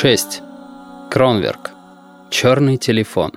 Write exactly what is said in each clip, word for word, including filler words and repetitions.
шесть. Кронверк. Черный телефон.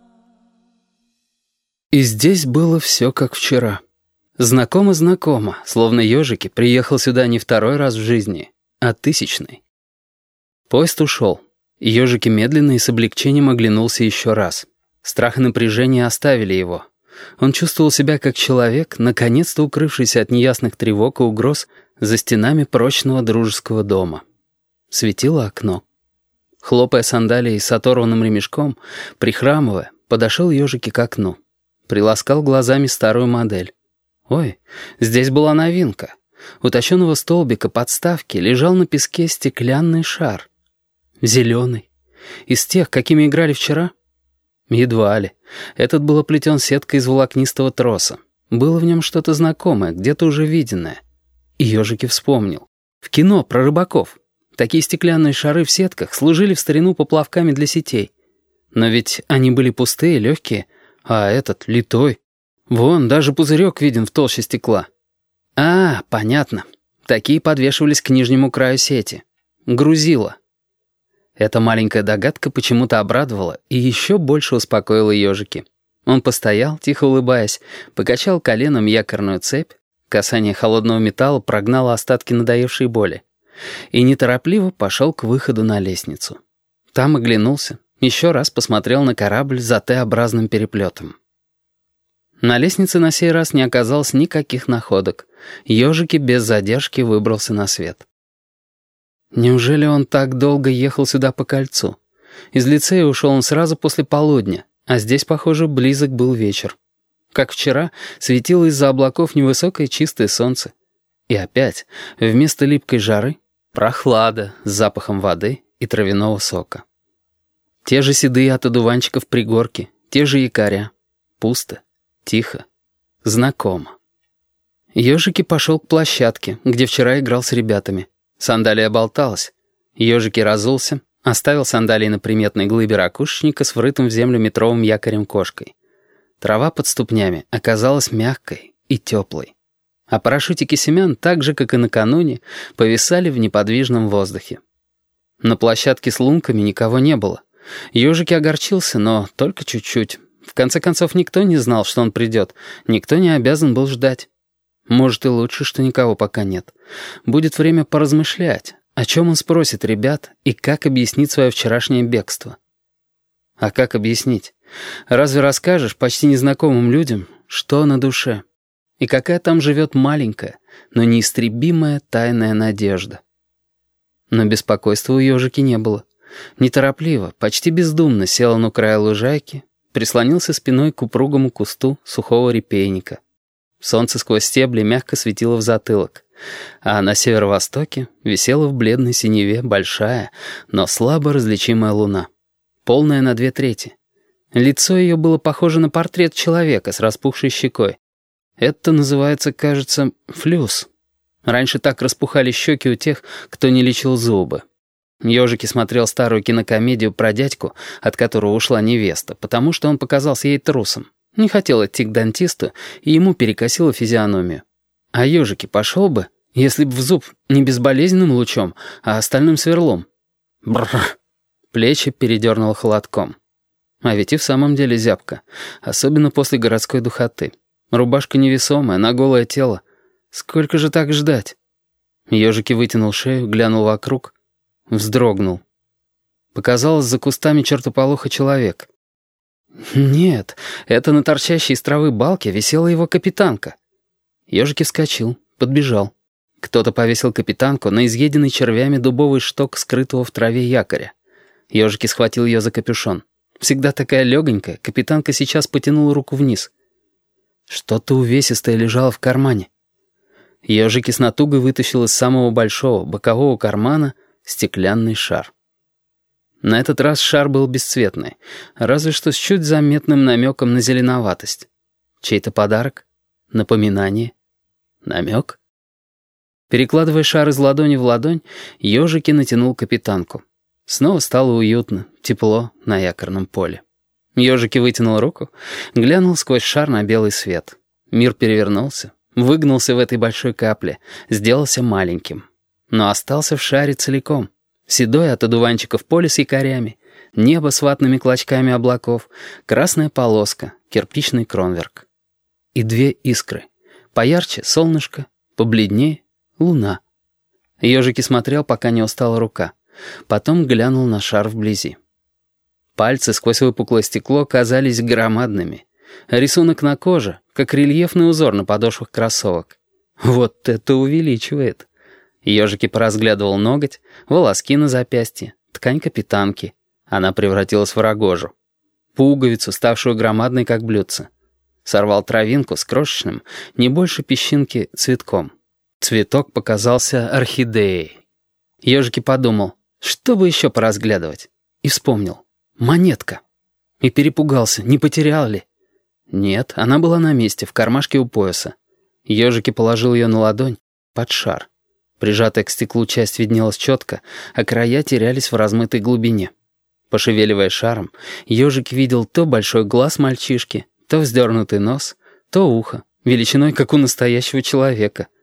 И здесь было все как вчера. Знакомо-знакомо, словно ежики приехал сюда не второй раз в жизни, а тысячный. Поезд ушел. Ежики медленно и с облегчением оглянулся еще раз. Страх и напряжение оставили его. Он чувствовал себя как человек, наконец-то укрывшийся от неясных тревог и угроз за стенами прочного дружеского дома. Светило окно. Хлопая сандалией с оторванным ремешком, прихрамывая, подошел ежики к окну. Приласкал глазами старую модель. Ой, здесь была новинка. У точеного столбика подставки лежал на песке стеклянный шар. Зеленый. Из тех, какими играли вчера? Едва ли. Этот был оплетен сеткой из волокнистого троса. Было в нем что-то знакомое, где-то уже виденное. И ежики вспомнил. В кино про рыбаков. Такие стеклянные шары в сетках служили в старину поплавками для сетей. Но ведь они были пустые, легкие, а этот литой. Вон, даже пузырек виден в толще стекла. А, понятно. Такие подвешивались к нижнему краю сети. Грузило. Эта маленькая догадка почему-то обрадовала и еще больше успокоила ежики. Он постоял, тихо улыбаясь, покачал коленом якорную цепь, касание холодного металла прогнало остатки надоевшей боли, и неторопливо пошел к выходу на лестницу. Там оглянулся, еще раз посмотрел на корабль за Т-образным переплетом. На лестнице на сей раз не оказалось никаких находок. Ежики без задержки выбрался на свет. Неужели он так долго ехал сюда по кольцу? Из лицея ушел он сразу после полудня, а здесь, похоже, близок был вечер. Как вчера, светило из-за облаков невысокое чистое солнце. И опять, вместо липкой жары, прохлада с запахом воды и травяного сока. Те же седые от одуванчиков пригорки, те же якоря. Пусто, тихо, знакомо. Ежики пошел к площадке, где вчера играл с ребятами. Сандалия болталась. Ежики разулся, оставил сандалии на приметной глыбе ракушечника с врытым в землю метровым якорем кошкой. Трава под ступнями оказалась мягкой и теплой. А парашютики семян, так же, как и накануне, повисали в неподвижном воздухе. На площадке с лунками никого не было. Ежики огорчился, но только чуть-чуть. В конце концов, никто не знал, что он придет. Никто не обязан был ждать. Может, и лучше, что никого пока нет. Будет время поразмышлять, о чем он спросит ребят и как объяснить свое вчерашнее бегство. А как объяснить? Разве расскажешь почти незнакомым людям, что на душе? И какая там живет маленькая, но неистребимая тайная надежда? Но беспокойства у ежики не было. Неторопливо, почти бездумно сел он у края лужайки, прислонился спиной к упругому кусту сухого репейника. Солнце сквозь стебли мягко светило в затылок, а на северо-востоке висела в бледной синеве большая, но слабо различимая луна, полная на две трети. Лицо ее было похоже на портрет человека с распухшей щекой. Это называется, кажется, флюс. Раньше так распухали щеки у тех, кто не лечил зубы. Ежики смотрел старую кинокомедию про дядьку, от которого ушла невеста, потому что он показался ей трусом. Не хотел идти к дантисту, и ему перекосило физиономию. А ежики пошел бы, если б в зуб не безболезненным лучом, а остальным сверлом. Бррр. Плечи передернуло холодком. А ведь и в самом деле зябко, особенно после городской духоты. Рубашка невесомая, на голое тело. Сколько же так ждать? Ежики вытянул шею, глянул вокруг. Вздрогнул. Показалось за кустами чертополоха человек. Нет, это на торчащей из травы балке висела его капитанка. Ежики вскочил, подбежал. Кто-то повесил капитанку на изъеденный червями дубовый шток скрытого в траве якоря. Ежики схватил ее за капюшон. Всегда такая легонькая, капитанка сейчас потянула руку вниз. Что-то увесистое лежало в кармане. Ежики с натугой вытащил из самого большого бокового кармана стеклянный шар. На этот раз шар был бесцветный, разве что с чуть заметным намеком на зеленоватость. Чей-то подарок? Напоминание? Намек? Перекладывая шар из ладони в ладонь, ежики натянул капитанку. Снова стало уютно, тепло на якорном поле. Ежики вытянул руку, глянул сквозь шар на белый свет. Мир перевернулся, выгнулся в этой большой капле, сделался маленьким. Но остался в шаре целиком. Седой от одуванчиков поле с якорями, небо с ватными клочками облаков, красная полоска, кирпичный кронверк. И две искры. Поярче — солнышко, побледнее — луна. Ёжики смотрел, пока не устала рука. Потом глянул на шар вблизи. Пальцы сквозь выпуклое стекло казались громадными. Рисунок на коже, как рельефный узор на подошвах кроссовок. Вот это увеличивает. Ёжики поразглядывал ноготь, волоски на запястье, ткань капитанки. Она превратилась в рогожу. Пуговицу, ставшую громадной, как блюдце. Сорвал травинку с крошечным, не больше песчинки, цветком. Цветок показался орхидеей. Ёжики подумал, что бы еще поразглядывать. И вспомнил. Монетка. И перепугался, не потерял ли? Нет, она была на месте, в кармашке у пояса. Ёжики положил ее на ладонь, под шар. Прижатая к стеклу часть виднелась четко, а края терялись в размытой глубине. Пошевеливая шаром, Ёжик видел то большой глаз мальчишки, то вздернутый нос, то ухо, величиной, как у настоящего человека —